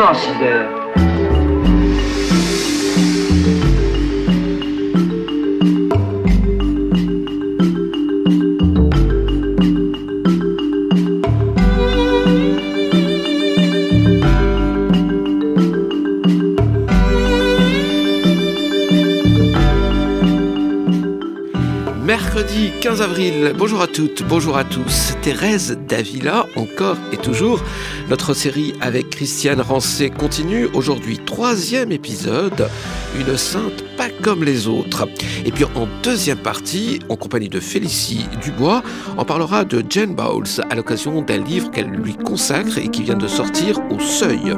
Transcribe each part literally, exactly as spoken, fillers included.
considère. Mercredi quinze avril, bonjour à toutes, bonjour à tous. Thérèse d'Avila, encore et toujours. Notre série avec Christiane Rancé continue. Aujourd'hui, troisième épisode, une sainte pas comme les autres. Et puis en deuxième partie, en compagnie de Félicie Dubois, on parlera de Jane Bowles à l'occasion d'un livre qu'elle lui consacre et qui vient de sortir au Seuil.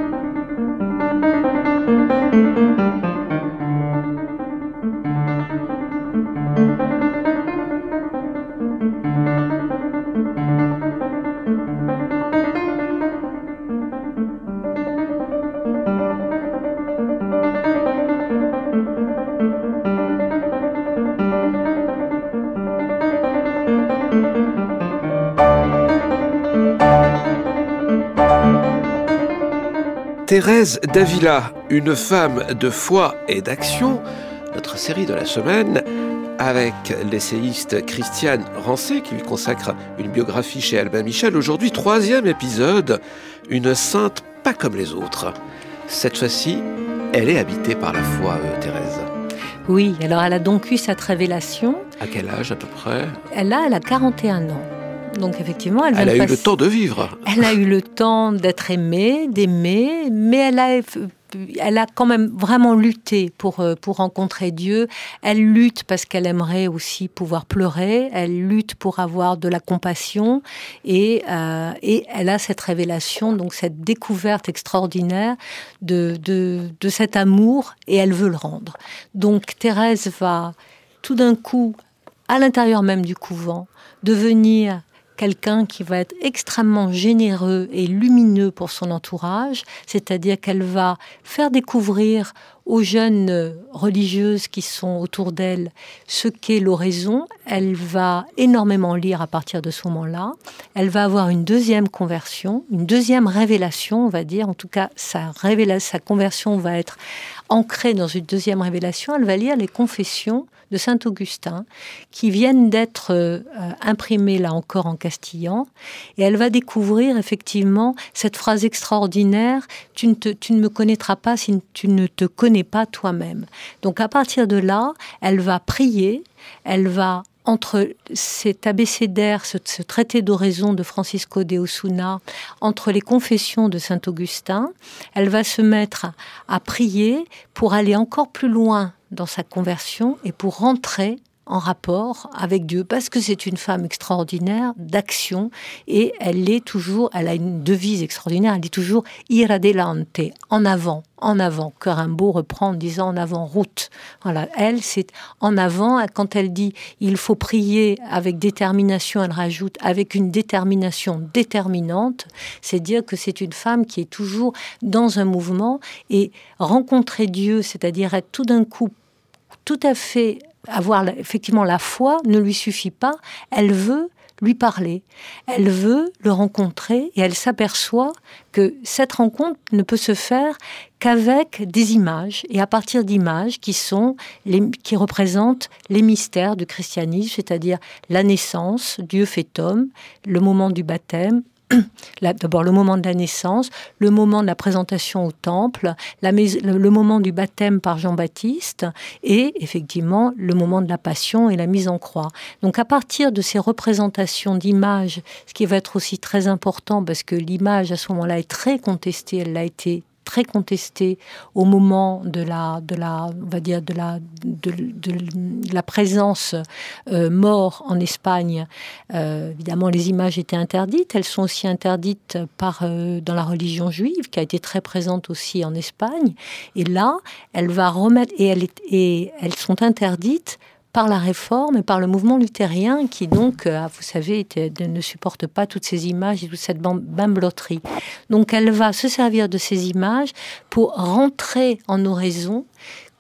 Thérèse d'Avila, une femme de foi et d'action, notre série de la semaine, avec l'essayiste Christiane Rancé, qui lui consacre une biographie chez Albin Michel. Aujourd'hui, troisième épisode, une sainte pas comme les autres. Cette fois-ci, elle est habitée par la foi, euh, Thérèse. Oui, alors elle a donc eu cette révélation. À quel âge à peu près ? Elle a, elle a quarante et un ans. Donc effectivement, elle, elle a eu passer... le temps de vivre. Elle a eu le temps d'être aimée, d'aimer, mais elle a, elle a quand même vraiment lutté pour, pour rencontrer Dieu. Elle lutte parce qu'elle aimerait aussi pouvoir pleurer. Elle lutte pour avoir de la compassion. Et, euh, et elle a cette révélation, donc cette découverte extraordinaire de, de, de cet amour, et elle veut le rendre. Donc Thérèse va tout d'un coup, à l'intérieur même du couvent, devenir quelqu'un qui va être extrêmement généreux et lumineux pour son entourage, c'est-à-dire qu'elle va faire découvrir aux jeunes religieuses qui sont autour d'elle ce qu'est l'oraison. Elle va énormément lire à partir de ce moment-là. Elle va avoir une deuxième conversion, une deuxième révélation, on va dire. En tout cas, sa, révélation, sa conversion va être ancrée dans une deuxième révélation. Elle va lire les confessions de Saint-Augustin, qui viennent d'être euh, imprimées, là encore, en castillan. Et elle va découvrir, effectivement, cette phrase extraordinaire « Tu ne, te, tu ne me connaîtras pas si tu ne te connais pas toi-même ». Donc, à partir de là, elle va prier, elle va, entre cet abécédaire, ce, ce traité d'oraison de Francisco de Osuna, entre les confessions de Saint-Augustin, elle va se mettre à, à prier pour aller encore plus loin dans sa conversion et pour rentrer en rapport avec Dieu, parce que c'est une femme extraordinaire d'action, et elle est toujours, elle a une devise extraordinaire, elle dit toujours ir adelante, en avant, en avant, que Rimbaud reprend en disant en avant, route. Voilà, elle, c'est en avant. Quand elle dit il faut prier avec détermination, elle rajoute avec une détermination déterminante, c'est dire que c'est une femme qui est toujours dans un mouvement, et rencontrer Dieu, c'est-à-dire être tout d'un coup tout à fait, avoir effectivement la foi, ne lui suffit pas. Elle veut lui parler, elle veut le rencontrer, et elle s'aperçoit que cette rencontre ne peut se faire qu'avec des images, et à partir d'images qui sont les, qui représentent les mystères du christianisme, c'est-à-dire la naissance, Dieu fait homme, le moment du baptême, d'abord le moment de la naissance, le moment de la présentation au temple, la, le moment du baptême par Jean-Baptiste, et effectivement le moment de la passion et la mise en croix. Donc à partir de ces représentations d'images, ce qui va être aussi très important, parce que l'image à ce moment-là est très contestée, elle l'a été très contestée au moment de la, de la, on va dire de la, de, de, de la présence euh, mort en Espagne. Euh, évidemment, les images étaient interdites. Elles sont aussi interdites par euh, dans la religion juive, qui a été très présente aussi en Espagne. Et là, elle va remettre et, elle est, et elles sont interdites par la Réforme et par le mouvement luthérien qui donc, euh, vous savez, était, ne supporte pas toutes ces images et toute cette bimbeloterie. Donc elle va se servir de ces images pour rentrer en oraison,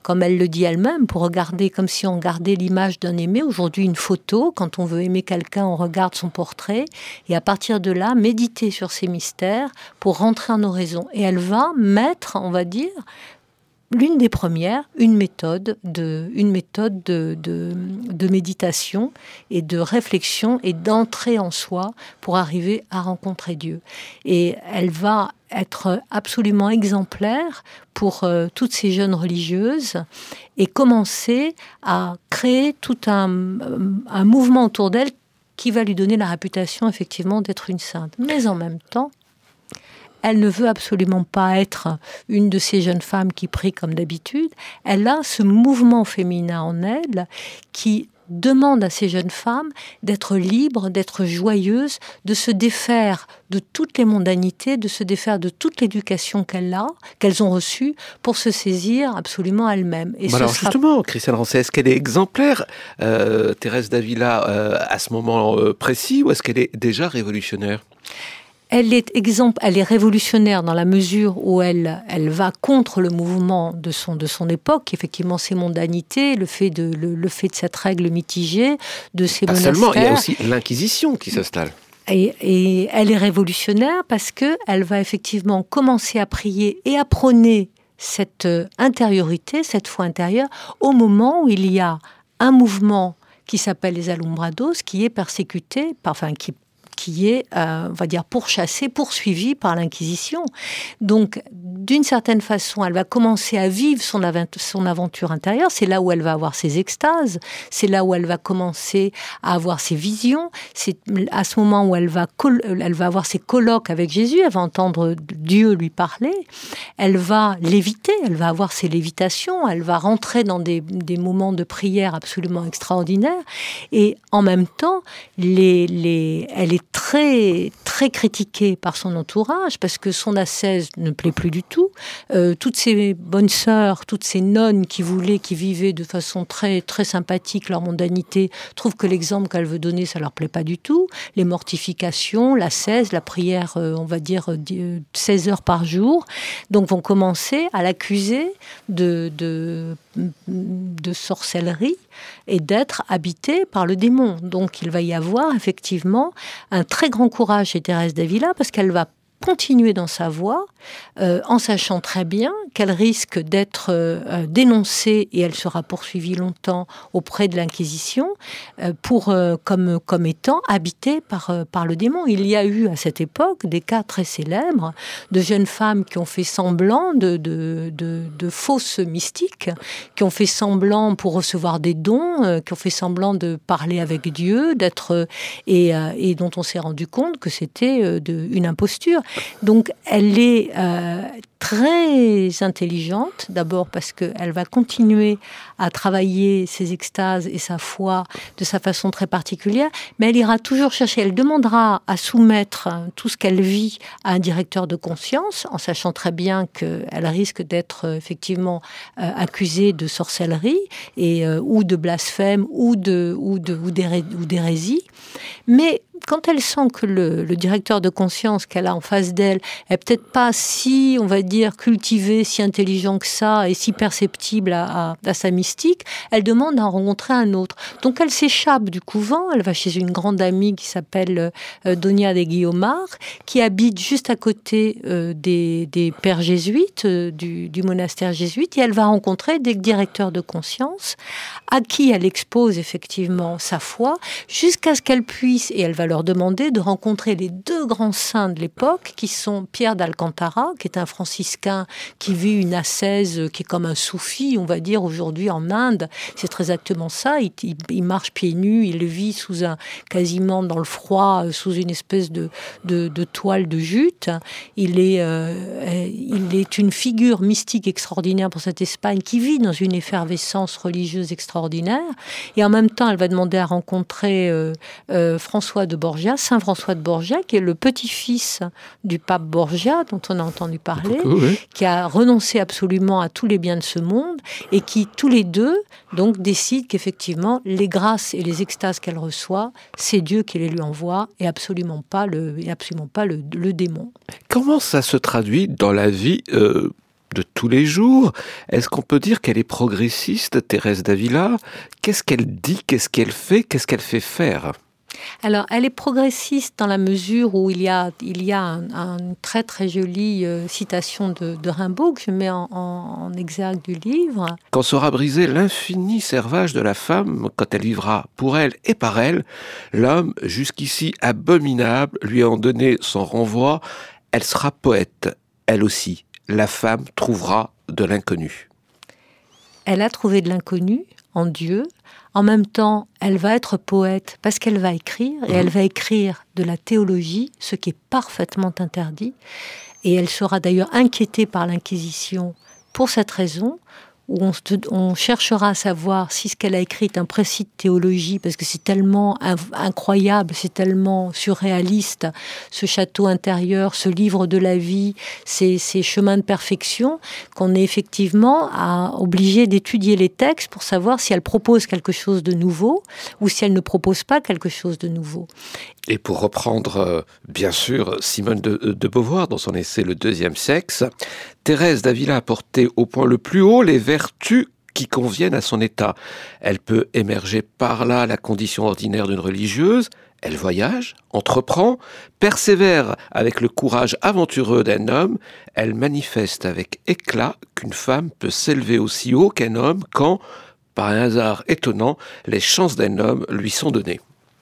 comme elle le dit elle-même, pour regarder comme si on regardait l'image d'un aimé. Aujourd'hui, une photo, quand on veut aimer quelqu'un, on regarde son portrait, et à partir de là, méditer sur ces mystères pour rentrer en oraison. Et elle va mettre, on va dire, l'une des premières, une méthode de, une méthode de, de, de méditation et de réflexion et d'entrée en soi pour arriver à rencontrer Dieu. Et elle va être absolument exemplaire pour euh, toutes ces jeunes religieuses et commencer à créer tout un, un mouvement autour d'elle qui va lui donner la réputation effectivement d'être une sainte. Mais en même temps, elle ne veut absolument pas être une de ces jeunes femmes qui prient comme d'habitude. Elle a ce mouvement féminin en elle qui demande à ces jeunes femmes d'être libres, d'être joyeuses, de se défaire de toutes les mondanités, de se défaire de toute l'éducation qu'elle a, qu'elles ont reçue, pour se saisir absolument elles-mêmes. Et bah alors sera... justement, Christiane Rancé, est-ce qu'elle est exemplaire, euh, Thérèse d'Avila, euh, à ce moment euh, précis, ou est-ce qu'elle est déjà révolutionnaire ? Elle est, exemple, elle est révolutionnaire dans la mesure où elle, elle va contre le mouvement de son, de son époque, effectivement ces mondanités, le fait de, le, le fait de cette règle mitigée, de ces Pas monastères. Seulement, il y a aussi l'Inquisition qui s'installe. Et, et elle est révolutionnaire parce qu'elle va effectivement commencer à prier et à prôner cette intériorité, cette foi intérieure, au moment où il y a un mouvement qui s'appelle les Alumbrados, qui est persécuté, enfin qui qui est, euh, on va dire, pourchassée, poursuivie par l'Inquisition. Donc, d'une certaine façon, elle va commencer à vivre son, av- son aventure intérieure. C'est là où elle va avoir ses extases. C'est là où elle va commencer à avoir ses visions. C'est à ce moment où elle va, col- elle va avoir ses colloques avec Jésus. Elle va entendre Dieu lui parler. Elle va léviter. Elle va avoir ses lévitations. Elle va rentrer dans des, des moments de prière absolument extraordinaires. Et en même temps, les, les, elle est très, très critiquée par son entourage parce que son ascèse ne plaît plus du tout. Euh, toutes ces bonnes sœurs, toutes ces nonnes qui voulaient, qui vivaient de façon très, très sympathique leur mondanité, trouvent que l'exemple qu'elle veut donner, ça leur plaît pas du tout. Les mortifications, l'ascèse, la prière, euh, on va dire euh, seize heures par jour, donc vont commencer à l'accuser de, de, de sorcellerie et d'être habitée par le démon. Donc il va y avoir effectivement un très grand courage chez Thérèse d'Avila parce qu'elle va continuer dans sa voie euh, en sachant très bien qu'elle risque d'être euh, dénoncée et elle sera poursuivie longtemps auprès de l'Inquisition euh, pour, euh, comme, comme étant habitée par, euh, par le démon. Il y a eu à cette époque des cas très célèbres de jeunes femmes qui ont fait semblant de, de, de, de fausses mystiques, qui ont fait semblant pour recevoir des dons, euh, qui ont fait semblant de parler avec Dieu, d'être euh, et, euh, et dont on s'est rendu compte que c'était euh, de, une imposture. Donc, elle est euh, très intelligente, d'abord parce qu'elle va continuer à travailler ses extases et sa foi de sa façon très particulière, mais elle ira toujours chercher, elle demandera à soumettre tout ce qu'elle vit à un directeur de conscience, en sachant très bien qu'elle risque d'être euh, effectivement euh, accusée de sorcellerie et, euh, ou de blasphème ou, de, ou, de, ou, d'héré, ou d'hérésie. Mais quand elle sent que le, le directeur de conscience qu'elle a en face d'elle est peut-être pas si, on va dire, cultivé, si intelligent que ça et si perceptible à, à, à sa mystique, elle demande à en rencontrer un autre. Donc elle s'échappe du couvent, elle va chez une grande amie qui s'appelle euh, Donia de Guiomar, qui habite juste à côté euh, des, des pères jésuites, euh, du, du monastère jésuite, et elle va rencontrer des directeurs de conscience à qui elle expose effectivement sa foi, jusqu'à ce qu'elle puisse, et elle va leur demander de rencontrer les deux grands saints de l'époque, qui sont Pierre d'Alcantara, qui est un franciscain qui vit une ascèse qui est comme un soufi, on va dire, aujourd'hui en Inde. C'est très exactement ça. Il, il, il marche pieds nus, il vit sous un, quasiment dans le froid, sous une espèce de, de, de toile de jute. Il est, euh, il est une figure mystique extraordinaire pour cette Espagne qui vit dans une effervescence religieuse extraordinaire. Et en même temps, elle va demander à rencontrer euh, euh, François de Borgia, Saint François de Borgia, qui est le petit-fils du pape Borgia, dont on a entendu parler, Coucou, oui. qui a renoncé absolument à tous les biens de ce monde, et qui, tous les deux, donc, décident qu'effectivement, les grâces et les extases qu'elle reçoit, c'est Dieu qui les lui envoie, et absolument pas le, et absolument pas le, le démon. Comment ça se traduit dans la vie euh, de tous les jours. Est-ce qu'on peut dire qu'elle est progressiste, Thérèse d'Avila? Qu'est-ce qu'elle dit? Qu'est-ce qu'elle fait? Qu'est-ce qu'elle fait faire? Alors, elle est progressiste dans la mesure où il y a, il y a un, un, une très très jolie euh, citation de, de Rimbaud que je mets en, en, en exergue du livre. Quand sera brisé l'infini servage de la femme, quand elle vivra pour elle et par elle, l'homme, jusqu'ici abominable, lui ayant donné son renvoi, elle sera poète, elle aussi. La femme trouvera de l'inconnu. Elle a trouvé de l'inconnu en Dieu. En même temps, elle va être poète parce qu'elle va écrire, et mmh. elle va écrire de la théologie, ce qui est parfaitement interdit. Et elle sera d'ailleurs inquiétée par l'Inquisition pour cette raison, où on, on cherchera à savoir si ce qu'elle a écrit est un précis de théologie, parce que c'est tellement incroyable, c'est tellement surréaliste, ce château intérieur, ce livre de la vie, ces, ces chemins de perfection, qu'on est effectivement à, obligé d'étudier les textes pour savoir si elle propose quelque chose de nouveau, ou si elle ne propose pas quelque chose de nouveau. Et pour reprendre, euh, bien sûr, Simone de, de Beauvoir dans son essai « Le deuxième sexe », Thérèse d'Avila a porté au point le plus haut les vertus qui conviennent à son état. Elle peut émerger par là la condition ordinaire d'une religieuse. Elle voyage, entreprend, persévère avec le courage aventureux d'un homme. Elle manifeste avec éclat qu'une femme peut s'élever aussi haut qu'un homme quand, par un hasard étonnant, les chances d'un homme lui sont données.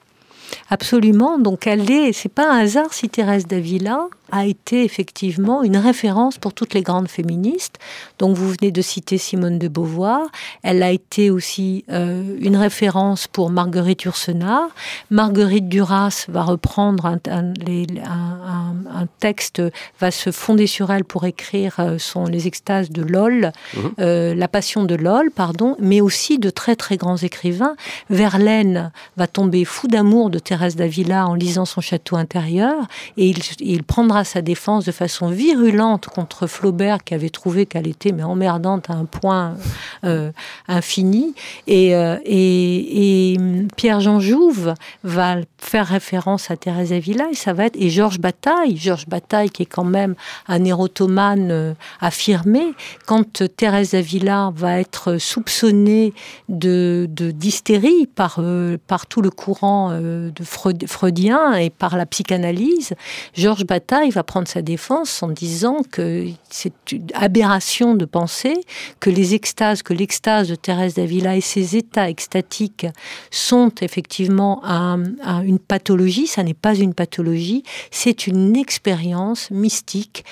Absolument. Donc elle est, c'est pas un hasard si Thérèse d'Avila a été effectivement une référence pour toutes les grandes féministes. Donc vous venez de citer Simone de Beauvoir. Elle a été aussi euh, une référence pour Marguerite Yourcenar. Marguerite Duras va reprendre un, un, les, un, un, un texte, va se fonder sur elle pour écrire euh, son, les extases de Lol, mmh. euh, la passion de Lol, pardon, mais aussi de très très grands écrivains. Verlaine va tomber fou d'amour de Thérèse d'Avila en lisant son château intérieur, et il, il prendra sa défense de façon virulente contre Flaubert, qui avait trouvé qu'elle était mais emmerdante à un point euh, infini. Et, euh, et, et Pierre-Jean Jouve va faire référence à Thérèse d'Avila, et ça va être et Georges Bataille, Georges Bataille qui est quand même un érotomane euh, affirmé. Quand Thérèse d'Avila va être soupçonnée de, de d'hystérie par euh, par tout le courant euh, de Freud, freudien et par la psychanalyse, Georges Bataille va prendre sa défense en disant que c'est une aberration de penser que les extases, que l'extase de Thérèse d'Avila et ses états extatiques sont effectivement un, un, une pathologie. Ça n'est pas une pathologie, c'est une expérience mystique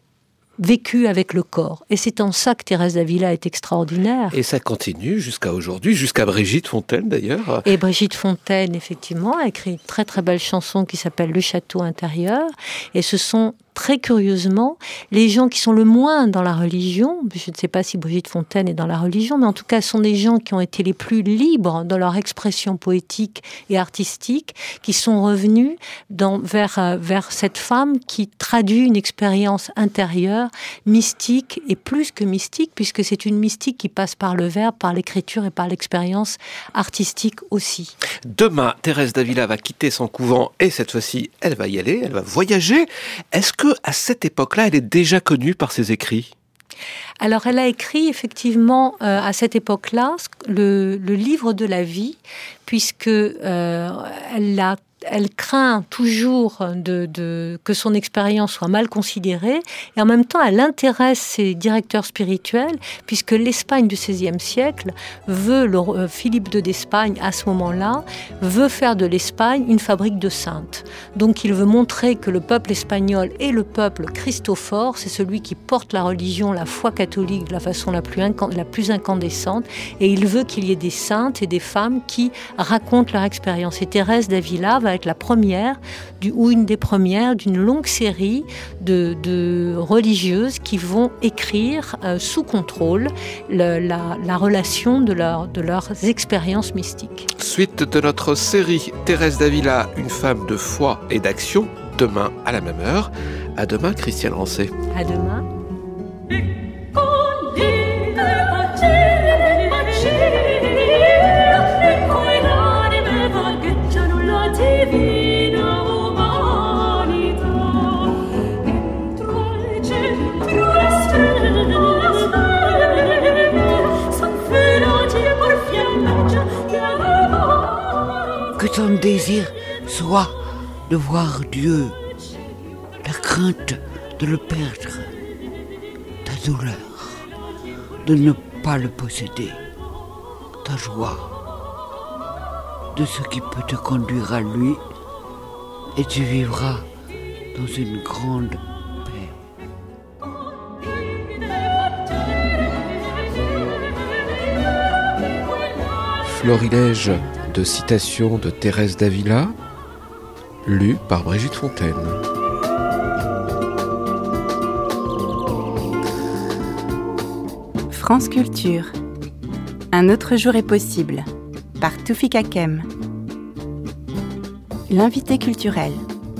vécu avec le corps. Et c'est en ça que Thérèse d'Avila est extraordinaire. Et ça continue jusqu'à aujourd'hui, jusqu'à Brigitte Fontaine d'ailleurs. Et Brigitte Fontaine, effectivement, a écrit une très très belle chanson qui s'appelle « Le château intérieur ». Et ce sont très curieusement les gens qui sont le moins dans la religion, je ne sais pas si Brigitte Fontaine est dans la religion, mais en tout cas sont des gens qui ont été les plus libres dans leur expression poétique et artistique, qui sont revenus dans, vers, vers cette femme qui traduit une expérience intérieure, mystique, et plus que mystique, puisque c'est une mystique qui passe par le verbe, par l'écriture et par l'expérience artistique aussi. Demain, Thérèse d'Avila va quitter son couvent, et cette fois-ci, elle va y aller, elle va voyager. Est-ce que à cette époque-là, elle est déjà connue par ses écrits ? Alors, elle a écrit effectivement euh, à cette époque-là le, le livre de la vie, puisque euh, elle l'a Elle craint toujours de, de, que son expérience soit mal considérée, et en même temps, elle intéresse ses directeurs spirituels, puisque l'Espagne du seizième siècle veut, le, euh, Philippe deux d'Espagne, à ce moment-là, veut faire de l'Espagne une fabrique de saintes. Donc, il veut montrer que le peuple espagnol est le peuple christophore, c'est celui qui porte la religion, la foi catholique de la façon la plus, incan- la plus incandescente, et il veut qu'il y ait des saintes et des femmes qui racontent leur expérience. Et Thérèse d'Avila va être la première, du, ou une des premières, d'une longue série de, de religieuses qui vont écrire euh, sous contrôle le, la, la relation de, leur, de leurs expériences mystiques. Suite de notre série Thérèse d'Avila, une femme de foi et d'action, demain à la même heure. À demain, Christiane Rancé. À demain. Divina umanità, entro al centro stelle son désir soit de voir Dieu, la crainte de le perdre, ta douleur de ne pas le posséder, ta joie de ce qui peut te conduire à lui, et tu vivras dans une grande paix. Florilège de citations de Thérèse d'Avila, lu par Brigitte Fontaine. France Culture. Un autre jour est possible, par Toufik Hakem. L'invité culturel.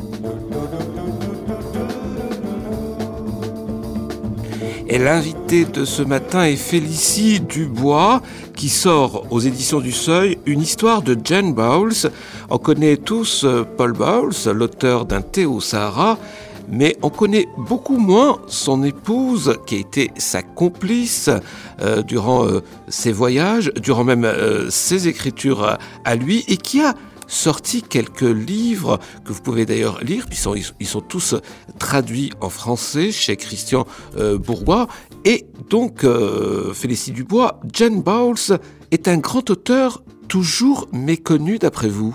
Et l'invité de ce matin est Félicie Dubois, qui sort aux éditions du Seuil une histoire de Jane Bowles. On connaît tous Paul Bowles, l'auteur d'un thé au Sahara, mais on connaît beaucoup moins son épouse, qui a été sa complice euh, durant euh, ses voyages, durant même euh, ses écritures à, à lui, et qui a sorti quelques livres que vous pouvez d'ailleurs lire, puis ils sont, ils sont tous traduits en français chez Christian euh, Bourgois. Et donc, euh, Félicie Dubois, Jane Bowles est un grand auteur toujours méconnu d'après vous.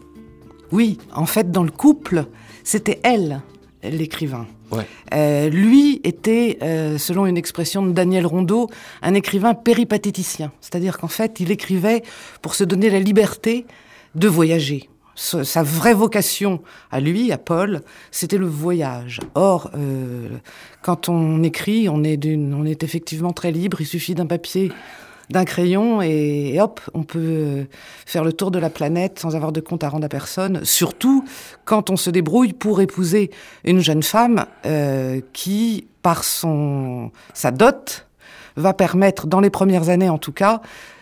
Oui, en fait, dans le couple, c'était elle, l'écrivain. Ouais. Euh, lui était, euh, selon une expression de Daniel Rondeau, un écrivain péripatéticien. C'est-à-dire qu'en fait, il écrivait pour se donner la liberté de voyager. Sa vraie vocation à lui, à Paul, c'était le voyage. Or, euh, quand on écrit, on est, d'une, on est effectivement très libre. Il suffit d'un papier, d'un crayon et, et hop, on peut faire le tour de la planète sans avoir de compte à rendre à personne. Surtout quand on se débrouille pour épouser une jeune femme euh, qui, par son sa dot, va permettre, dans les premières années en tout cas,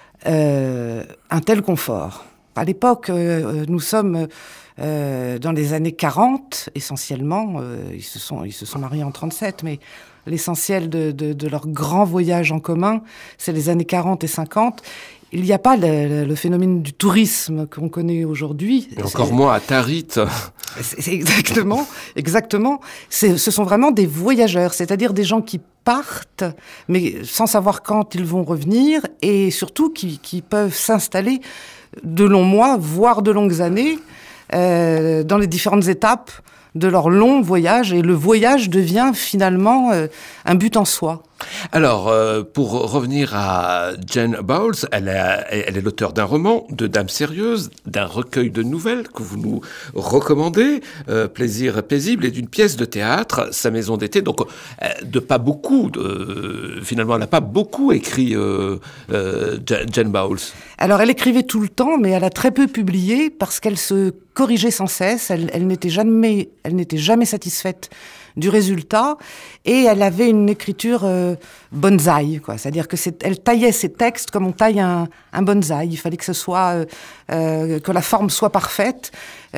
euh, un tel confort. À l'époque, euh, nous sommes euh, dans les années quarante, essentiellement. Euh, ils se sont, ils se sont mariés en trente-sept, mais l'essentiel de, de, de leur grand voyage en commun, c'est les années quarante et cinquante. Il n'y a pas le, le phénomène du tourisme qu'on connaît aujourd'hui. Et encore c'est, moins à Tarit. C'est, c'est exactement, exactement. C'est, ce sont vraiment des voyageurs, c'est-à-dire des gens qui partent, mais sans savoir quand ils vont revenir, et surtout qui, qui peuvent s'installer de longs mois, voire de longues années, euh, dans les différentes étapes de leur long voyage, et le voyage devient finalement euh, un but en soi. Alors, euh, pour revenir à Jane Bowles, elle, a, elle est l'auteur d'un roman, de Dames sérieuses, d'un recueil de nouvelles que vous nous recommandez, euh, Plaisir paisible, et d'une pièce de théâtre, Sa maison d'été. Donc, euh, de pas beaucoup, de, finalement, elle n'a pas beaucoup écrit euh, euh, Jane Bowles. Alors, elle écrivait tout le temps, mais elle a très peu publié parce qu'elle se corrigeait sans cesse. Elle, elle n'était jamais, elle n'était jamais satisfaite du résultat, et elle avait une écriture euh, bonsaï, quoi. C'est-à-dire que c'est, elle taillait ses textes comme on taille un, un bonsaï. Il fallait que ce soit, euh, euh, que la forme soit parfaite,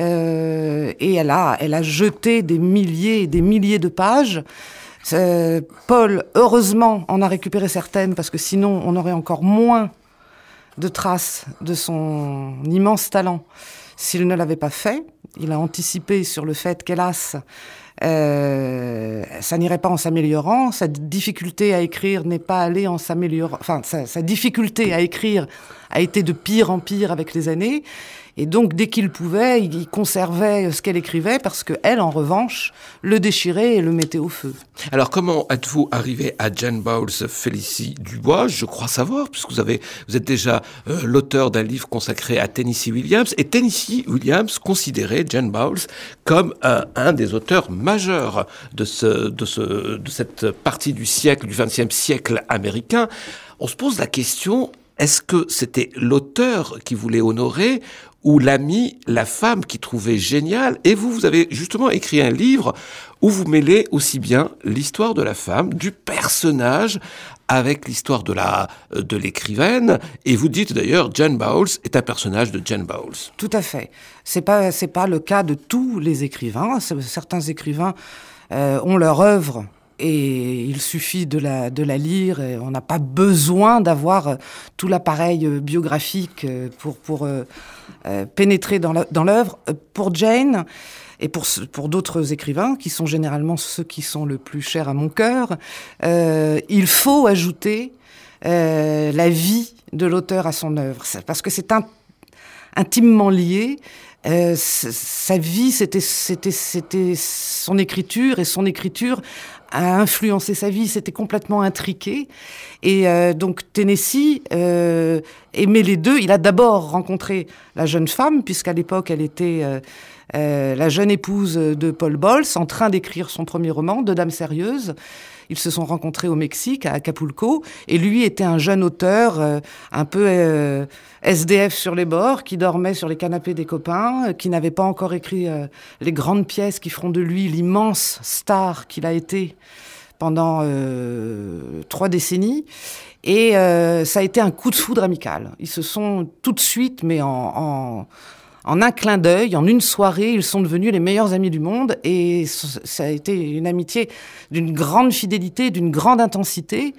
euh, et elle a, elle a jeté des milliers et des milliers de pages. Euh, Paul, heureusement, en a récupéré certaines, parce que sinon, on aurait encore moins de traces de son immense talent s'il ne l'avait pas fait. Il a anticipé sur le fait qu'hélas, Euh, ça n'irait pas en s'améliorant. Sa difficulté à écrire n'est pas allée en s'améliorant. Enfin, sa, sa difficulté à écrire a été de pire en pire avec les années. Et donc, dès qu'il pouvait, il conservait ce qu'elle écrivait, parce que elle, en revanche, le déchirait et le mettait au feu. Alors, comment êtes-vous arrivé à Jane Bowles, Félicie Dubois? Je crois savoir, puisque vous avez, vous êtes déjà euh, l'auteur d'un livre consacré à Tennessee Williams. Et Tennessee Williams considérait Jane Bowles comme un, un des auteurs majeurs de ce, de ce, de cette partie du siècle, du vingtième siècle américain. On se pose la question: est-ce que c'était l'auteur qui voulait honorer, ou l'ami, la femme qui trouvait génial? Et vous, vous avez justement écrit un livre où vous mêlez aussi bien l'histoire de la femme, du personnage, avec l'histoire de la de l'écrivaine. Et vous dites d'ailleurs, Jane Bowles est un personnage de Jane Bowles. Tout à fait. C'est pas c'est pas le cas de tous les écrivains. Certains écrivains euh, ont leur œuvre et il suffit de la, de la lire, et on n'a pas besoin d'avoir tout l'appareil biographique pour, pour euh, euh, pénétrer dans, la, dans l'œuvre. Pour Jane, et pour, pour d'autres écrivains, qui sont généralement ceux qui sont le plus chers à mon cœur, euh, il faut ajouter euh, la vie de l'auteur à son œuvre, parce que c'est un, intimement lié. Euh, sa vie, c'était, c'était, c'était son écriture, et son écriture a influencé sa vie, c'était complètement intriqué. Et euh, donc Tennessee euh, aimait les deux. Il a d'abord rencontré la jeune femme, puisqu'à l'époque elle était euh, euh, la jeune épouse de Paul Bowles, en train d'écrire son premier roman, Deux dames sérieuses. Ils se sont rencontrés au Mexique, à Acapulco, et lui était un jeune auteur, euh, un peu euh, S D F sur les bords, qui dormait sur les canapés des copains, euh, qui n'avait pas encore écrit euh, les grandes pièces qui feront de lui l'immense star qu'il a été pendant euh, trois décennies. Et euh, ça a été un coup de foudre amical. Ils se sont tout de suite, mais en... en En un clin d'œil, en une soirée, ils sont devenus les meilleurs amis du monde, et ça a été une amitié d'une grande fidélité, d'une grande intensité.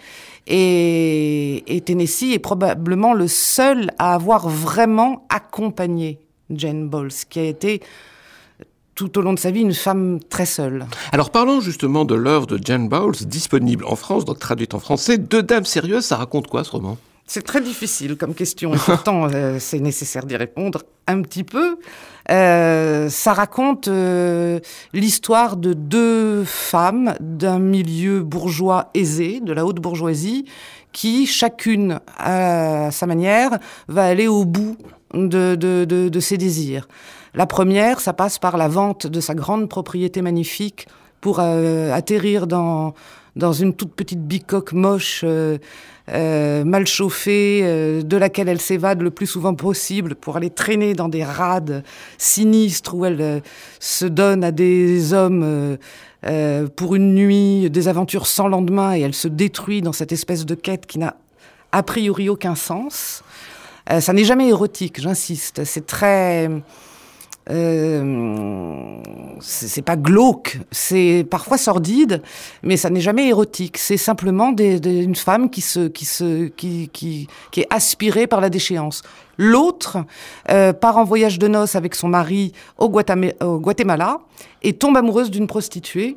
Et, et Tennessee est probablement le seul à avoir vraiment accompagné Jane Bowles, qui a été tout au long de sa vie une femme très seule. Alors parlons justement de l'œuvre de Jane Bowles, disponible en France, donc traduite en français. Deux dames sérieuses, ça raconte quoi ce roman ? C'est très difficile comme question, et pourtant euh, c'est nécessaire d'y répondre un petit peu. Euh, ça raconte euh, l'histoire de deux femmes d'un milieu bourgeois aisé, de la haute bourgeoisie, qui, chacune à sa manière, va aller au bout de, de, de, de ses désirs. La première, ça passe par la vente de sa grande propriété magnifique pour euh, atterrir dans, dans une toute petite bicoque moche, euh, Euh, mal chauffée, euh, de laquelle elle s'évade le plus souvent possible pour aller traîner dans des rades sinistres où elle euh, se donne à des hommes euh, euh, pour une nuit, des aventures sans lendemain, et elle se détruit dans cette espèce de quête qui n'a a priori aucun sens. Euh, ça n'est jamais érotique, j'insiste. C'est très... Euh, c'est, c'est pas glauque, c'est parfois sordide, mais ça n'est jamais érotique. C'est simplement des, des, une femme qui se, qui se, qui, qui, qui est aspirée par la déchéance. L'autre euh, part en voyage de noces avec son mari au, Guatam- au Guatemala et tombe amoureuse d'une prostituée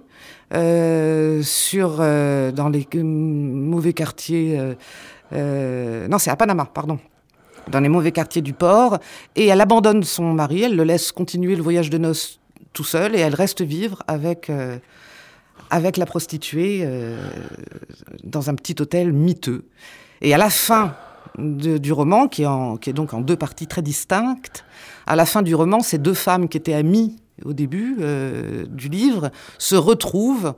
euh, sur euh, dans les euh, mauvais quartiers. Euh, euh, non, c'est à Panama, pardon. Dans les mauvais quartiers du port, et elle abandonne son mari, elle le laisse continuer le voyage de noces tout seul, et elle reste vivre avec, euh, avec la prostituée euh, dans un petit hôtel miteux. Et à la fin de, du roman, qui est, en, qui est donc en deux parties très distinctes, à la fin du roman, ces deux femmes qui étaient amies au début euh, du livre se retrouvent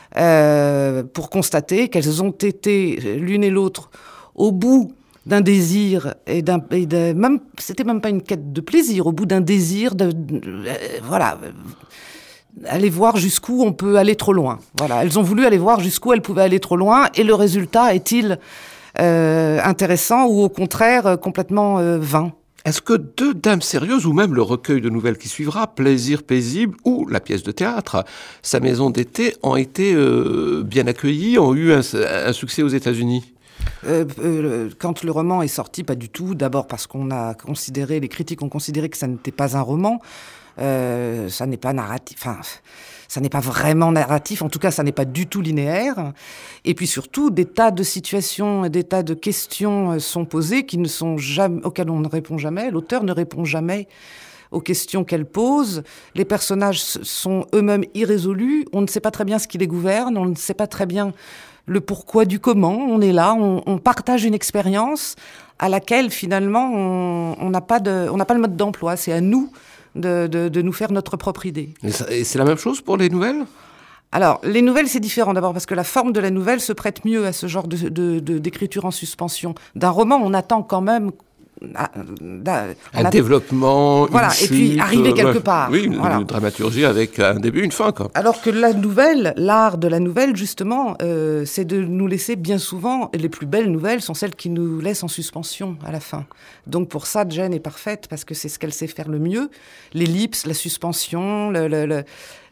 euh, pour constater qu'elles ont été l'une et l'autre au bout d'un désir, et d'un, et de, même, c'était même pas une quête de plaisir, au bout d'un désir de, de, de euh, voilà, euh, aller voir jusqu'où on peut aller trop loin. Voilà, elles ont voulu aller voir jusqu'où elles pouvaient aller trop loin, et le résultat est-il euh, intéressant ou au contraire euh, complètement euh, vain? Est-ce que Deux dames sérieuses, ou même le recueil de nouvelles qui suivra, Plaisir paisible, ou la pièce de théâtre, Sa maison d'été, ont été euh, bien accueillis, ont eu un, un succès aux États-Unis? Euh, euh, quand le roman est sorti, pas du tout. D'abord parce qu'on a considéré, les critiques ont considéré que ça n'était pas un roman. Euh, ça n'est pas narratif. Enfin, ça n'est pas vraiment narratif. En tout cas, ça n'est pas du tout linéaire. Et puis surtout, des tas de situations, des tas de questions sont posées qui ne sont jamais, auxquelles on ne répond jamais. L'auteur ne répond jamais aux questions qu'elle pose. Les personnages sont eux-mêmes irrésolus. On ne sait pas très bien ce qui les gouverne. On ne sait pas très bien le pourquoi du comment. On est là, on, on partage une expérience à laquelle finalement on n'a pas de, on n'a pas le mode d'emploi. C'est à nous de, de, de nous faire notre propre idée. Et, ça, et c'est la même chose pour les nouvelles ? Alors, les nouvelles, c'est différent. D'abord parce que la forme de la nouvelle se prête mieux à ce genre de, de, de, d'écriture en suspension. D'un roman, on attend quand même À, à, un a... développement, voilà, une et puis chute, arriver euh, quelque part. Oui, une, voilà. une dramaturgie avec un début, une fin, quoi. Alors que la nouvelle, l'art de la nouvelle, justement, euh, c'est de nous laisser bien souvent, les plus belles nouvelles sont celles qui nous laissent en suspension à la fin. Donc pour ça, Jane est parfaite, parce que c'est ce qu'elle sait faire le mieux. L'ellipse, la suspension, le, le, le,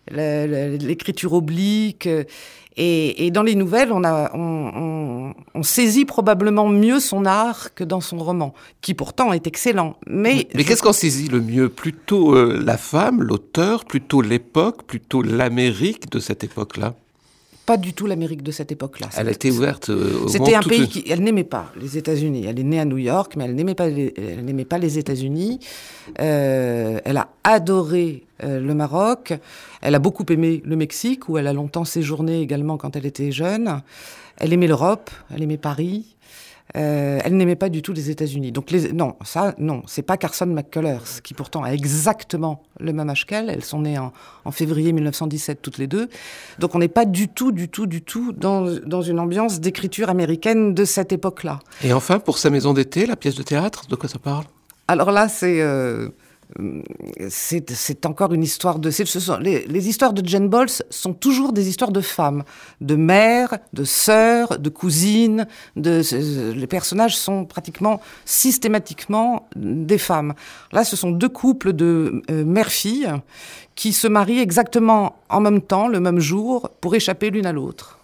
le, le, l'écriture oblique. Et, et dans les nouvelles, on, a, on, on, on saisit probablement mieux son art que dans son roman, qui pourtant est excellent. Mais, Mais qu'est-ce qu'on saisit le mieux ? Plutôt euh, la femme, l'auteur, plutôt l'époque, plutôt l'Amérique de cette époque-là ? Pas du tout l'Amérique de cette époque-là. Elle était ouverte euh, au C'était un tout... pays qui... Elle n'aimait pas les États-Unis. Elle est née à New York, mais elle n'aimait pas les, elle n'aimait pas les États-Unis. Euh, elle a adoré euh, le Maroc. Elle a beaucoup aimé le Mexique, où elle a longtemps séjourné également quand elle était jeune. Elle aimait l'Europe, elle aimait Paris. Euh, elle n'aimait pas du tout les États-Unis. Donc les, non, ça, non, c'est pas Carson McCullers, qui pourtant a exactement le même âge qu'elle. Elles sont nées en, en février mille neuf cent dix-sept toutes les deux. Donc on n'est pas du tout, du tout, du tout dans, dans une ambiance d'écriture américaine de cette époque-là. Et enfin, pour sa maison d'été, la pièce de théâtre, de quoi ça parle ? Alors là, c'est... Euh, C'est, c'est encore une histoire de... C'est, ce sont, les, les histoires de Jane Bowles sont toujours des histoires de femmes, de mères, de sœurs, de cousines. De, les personnages sont pratiquement systématiquement des femmes. Là, ce sont deux couples de euh, mère-fille qui se marient exactement en même temps, le même jour, pour échapper l'une à l'autre.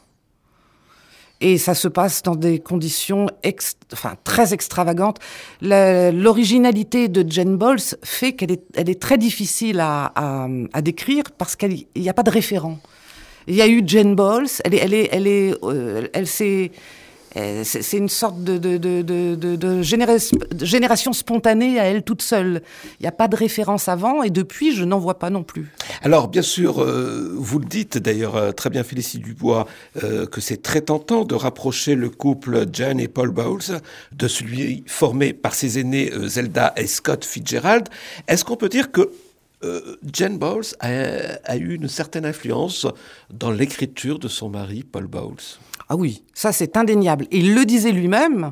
Et ça se passe dans des conditions ex, enfin, très extravagantes. La, l'originalité de Jane Bowles fait qu'elle est, elle est très difficile à, à, à décrire parce qu'il n'y a pas de référent. Il y a eu Jane Bowles, elle est, elle est, elle est, euh, elle s'est, c'est, c'est une sorte de, de, de, de, de, de, génération, de génération spontanée à elle toute seule. Il n'y a pas de référence avant et depuis, je n'en vois pas non plus. Alors, bien sûr, euh, vous le dites d'ailleurs euh, très bien, Félicie Dubois, euh, que c'est très tentant de rapprocher le couple Jane et Paul Bowles de celui formé par ses aînés euh, Zelda et Scott Fitzgerald. Est-ce qu'on peut dire que euh, Jane Bowles a, a eu une certaine influence dans l'écriture de son mari, Paul Bowles ? Ah oui, ça c'est indéniable. Et il le disait lui-même,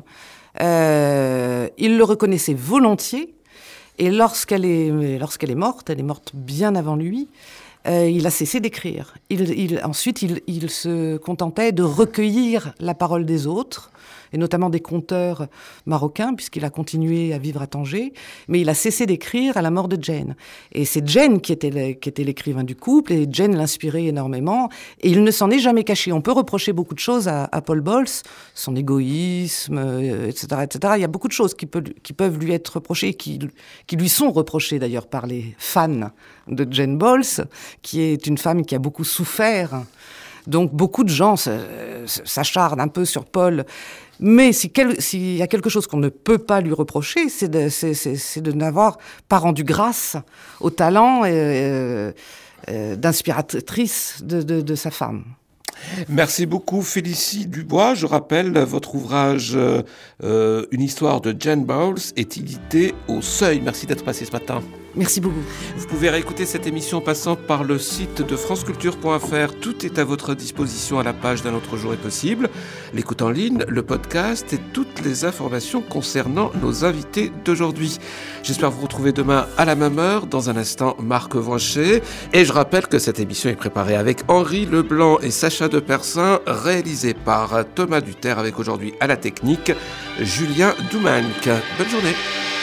euh, il le reconnaissait volontiers. Et lorsqu'elle est, lorsqu'elle est morte, elle est morte bien avant lui, euh, il a cessé d'écrire. Il, il, ensuite, il, il se contentait de recueillir la parole des autres, et notamment des conteurs marocains, puisqu'il a continué à vivre à Tanger, mais il a cessé d'écrire à la mort de Jane. Et c'est Jane qui était, le, qui était l'écrivain du couple, et Jane l'inspirait énormément, et il ne s'en est jamais caché. On peut reprocher beaucoup de choses à, à Paul Bowles, son égoïsme, euh, et cetera, et cetera. Il y a beaucoup de choses qui, peut, qui peuvent lui être reprochées, qui, qui lui sont reprochées d'ailleurs par les fans de Jane Bowles, qui est une femme qui a beaucoup souffert. Donc beaucoup de gens s'acharnent un peu sur Paul. Mais si quel, s'il y a quelque chose qu'on ne peut pas lui reprocher, c'est de, c'est, c'est, c'est de n'avoir pas rendu grâce au talent euh, euh, d'inspiratrice de, de, de sa femme. Merci beaucoup Félicie Dubois. Je rappelle, votre ouvrage euh, Une histoire de Jane Bowles est édité au Seuil. Merci d'être passé ce matin. Merci beaucoup. Vous pouvez réécouter cette émission en passant par le site de franceculture point f r. Tout est à votre disposition à la page d'un autre jour est possible. L'écoute en ligne, le podcast et toutes les informations concernant nos invités d'aujourd'hui. J'espère vous retrouver demain à la même heure. Dans un instant, Marc Voinchet. Et je rappelle que cette émission est préparée avec Henri Leblanc et Sacha de Persin, réalisée par Thomas Duterre avec aujourd'hui à la technique Julien Doumanque. Bonne journée.